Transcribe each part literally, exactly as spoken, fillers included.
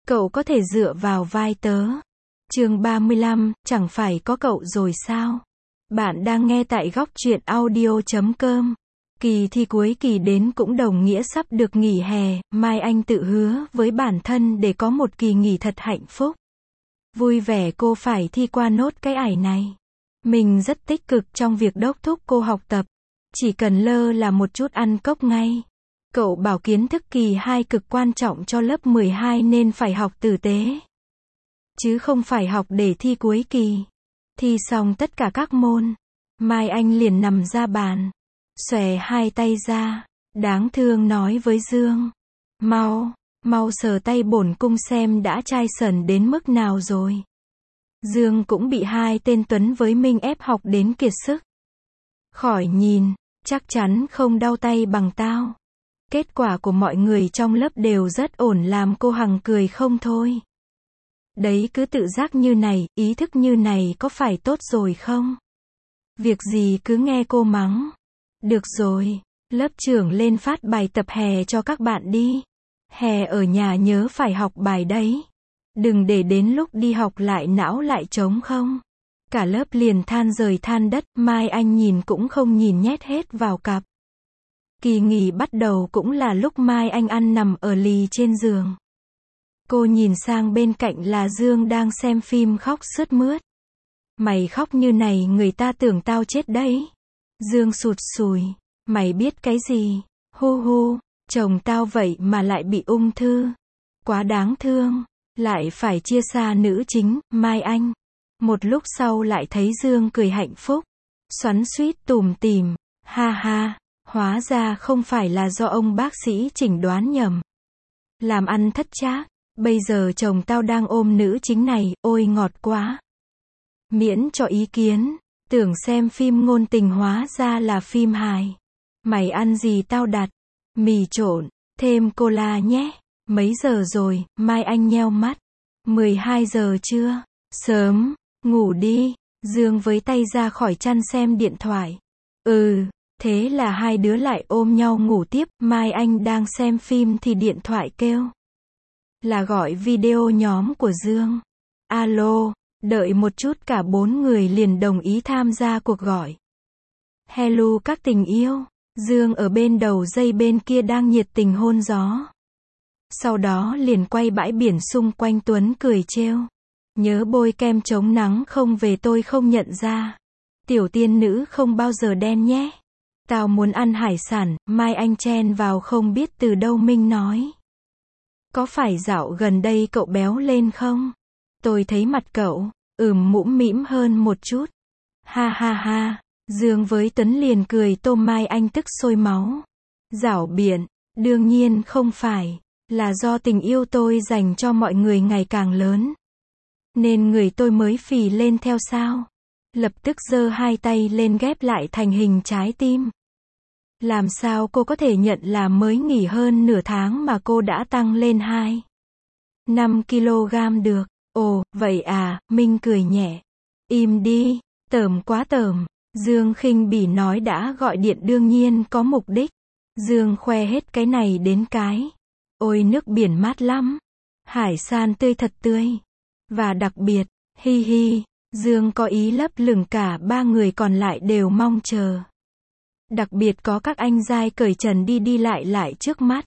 Cậu có thể dựa vào vai tớ. Chương ba mươi lăm, chẳng phải có cậu rồi sao? Bạn đang nghe tại góc truyện audio chấm com. Kỳ thi cuối kỳ đến cũng đồng nghĩa sắp được nghỉ hè, Mai Anh tự hứa với bản thân để có một kỳ nghỉ thật hạnh phúc. Vui vẻ cô phải thi qua nốt cái ải này. Mình rất tích cực trong việc đốc thúc cô học tập. Chỉ cần lơ là một chút ăn cốc ngay. Cậu bảo kiến thức kỳ hai cực quan trọng cho lớp mười hai nên phải học tử tế. Chứ không phải học để thi cuối kỳ. Thi xong tất cả các môn. Mai Anh liền nằm ra bàn. Xòe hai tay ra. Đáng thương nói với Dương. Mau, mau sờ tay bổn cung xem đã chai sần đến mức nào rồi. Dương cũng bị hai tên Tuấn với Minh ép học đến kiệt sức. Khỏi nhìn, chắc chắn không đau tay bằng tao. Kết quả của mọi người trong lớp đều rất ổn làm cô Hằng cười không thôi. Đấy cứ tự giác như này, ý thức như này có phải tốt rồi không? Việc gì cứ nghe cô mắng. Được rồi, lớp trưởng lên phát bài tập hè cho các bạn đi. Hè ở nhà nhớ phải học bài đấy. Đừng để đến lúc đi học lại não lại trống không. Cả lớp liền than rời than đất, Mai Anh nhìn cũng không nhìn nhét hết vào cặp. Kỳ nghỉ bắt đầu cũng là lúc Mai Anh ăn nằm ở lì trên giường. Cô nhìn sang bên cạnh là Dương đang xem phim khóc sướt mướt. Mày khóc như này người ta tưởng tao chết đấy. Dương sụt sùi. Mày biết cái gì? Hu hu, chồng tao vậy mà lại bị ung thư. Quá đáng thương. Lại phải chia xa nữ chính, Mai Anh. Một lúc sau lại thấy Dương cười hạnh phúc. Xoắn xuýt tủm tỉm. Ha ha. Hóa ra không phải là do ông bác sĩ chẩn đoán nhầm. Làm ăn thất trác. Bây giờ chồng tao đang ôm nữ chính này, ôi ngọt quá. Miễn cho ý kiến. Tưởng xem phim ngôn tình hóa ra là phim hài. Mày ăn gì tao đặt? Mì trộn, thêm cola nhé. Mấy giờ rồi? Mai Anh nheo mắt. mười hai giờ chưa? Sớm, ngủ đi. Dương với tay ra khỏi chăn xem điện thoại. Ừ. Thế là hai đứa lại ôm nhau ngủ tiếp. Mai Anh đang xem phim thì điện thoại kêu. Là gọi video nhóm của Dương. Alo, đợi một chút cả bốn người liền đồng ý tham gia cuộc gọi. Hello các tình yêu. Dương ở bên đầu dây bên kia đang nhiệt tình hôn gió. Sau đó liền quay bãi biển xung quanh Tuấn cười trêu. Nhớ bôi kem chống nắng không về tôi không nhận ra. Tiểu tiên nữ không bao giờ đen nhé. Tao muốn ăn hải sản, Mai Anh chen vào không biết từ đâu Minh nói. Có phải dạo gần đây cậu béo lên không? Tôi thấy mặt cậu, ừm mũm mĩm hơn một chút. Ha ha ha, Dương với Tuấn liền cười tôm Mai Anh tức sôi máu. Giảo biện, đương nhiên không phải, là do tình yêu tôi dành cho mọi người ngày càng lớn. Nên người tôi mới phì lên theo sao? Lập tức giơ hai tay lên ghép lại thành hình trái tim. Làm sao cô có thể nhận là mới nghỉ hơn nửa tháng mà cô đã tăng lên hai phẩy năm ki lô gam được? Ồ, vậy à, Minh cười nhẹ. Im đi, tởm quá tởm. Dương khinh bỉ nói đã gọi điện đương nhiên có mục đích. Dương khoe hết cái này đến cái. Ôi nước biển mát lắm. Hải sản tươi thật tươi. Và đặc biệt, hi hi, Dương có ý lấp lửng cả ba người còn lại đều mong chờ. Đặc biệt có các anh giai cởi trần đi đi lại lại trước mắt.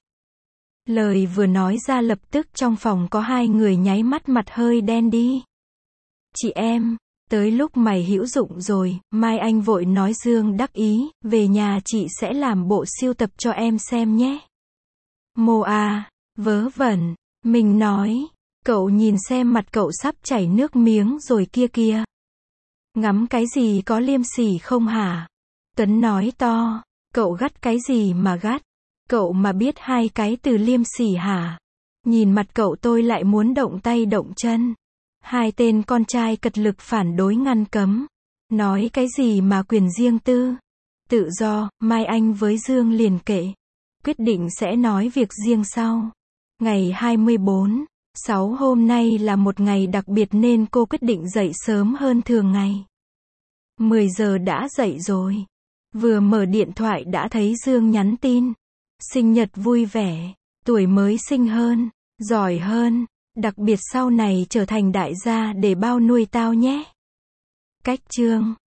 Lời vừa nói ra lập tức trong phòng có hai người nháy mắt mặt hơi đen đi. Chị em, tới lúc mày hữu dụng rồi, Mai Anh vội nói Dương đắc ý, về nhà chị sẽ làm bộ siêu tập cho em xem nhé. Mô à, vớ vẩn, mình nói, cậu nhìn xem mặt cậu sắp chảy nước miếng rồi kia kia. Ngắm cái gì có liêm sỉ không hả? Tuấn nói to, cậu gắt cái gì mà gắt? Cậu mà biết hai cái từ liêm sỉ hả? Nhìn mặt cậu tôi lại muốn động tay động chân. Hai tên con trai cật lực phản đối ngăn cấm. Nói cái gì mà quyền riêng tư? Tự do, Mai Anh với Dương liền kệ. Quyết định sẽ nói việc riêng sau. Ngày hai mươi bốn, sáu hôm nay là một ngày đặc biệt nên cô quyết định dậy sớm hơn thường ngày. mười giờ đã dậy rồi. Vừa mở điện thoại đã thấy Dương nhắn tin. Sinh nhật vui vẻ, tuổi mới xinh hơn, giỏi hơn, Đặc biệt sau này trở thành đại gia để bao nuôi tao nhé. Cách chương